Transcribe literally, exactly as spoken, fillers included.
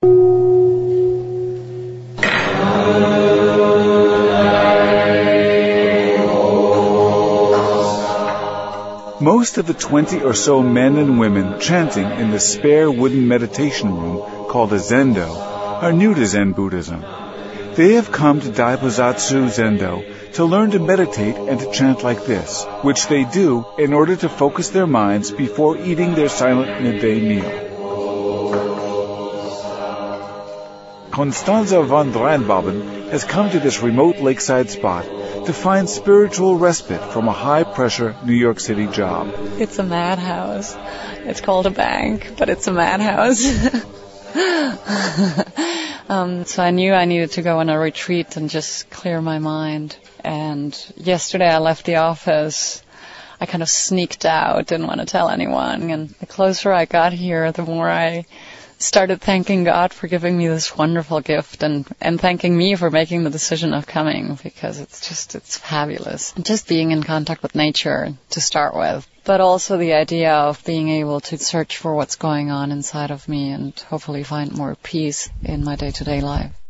Most of the twenty or so men and women chanting in the spare wooden meditation room called a zendo are new to Zen Buddhism. They have come to Daibozatsu Zendo to learn to meditate and to chant like this, which they do in order to focus their minds before eating their silent midday meal. Constanza von Dreinbaben has come to this remote lakeside spot to find spiritual respite from a high-pressure New York City job. It's a madhouse. It's called a bank, but it's a madhouse. um, so I knew I needed to go on a retreat and just clear my mind. And yesterday I left the office. I kind of sneaked out, didn't want to tell anyone. And the closer I got here, the more I started thanking God for giving me this wonderful gift and, and thanking me for making the decision of coming, because it's just, it's fabulous. Just being in contact with nature to start with, but also the idea of being able to search for what's going on inside of me and hopefully find more peace in my day-to-day life.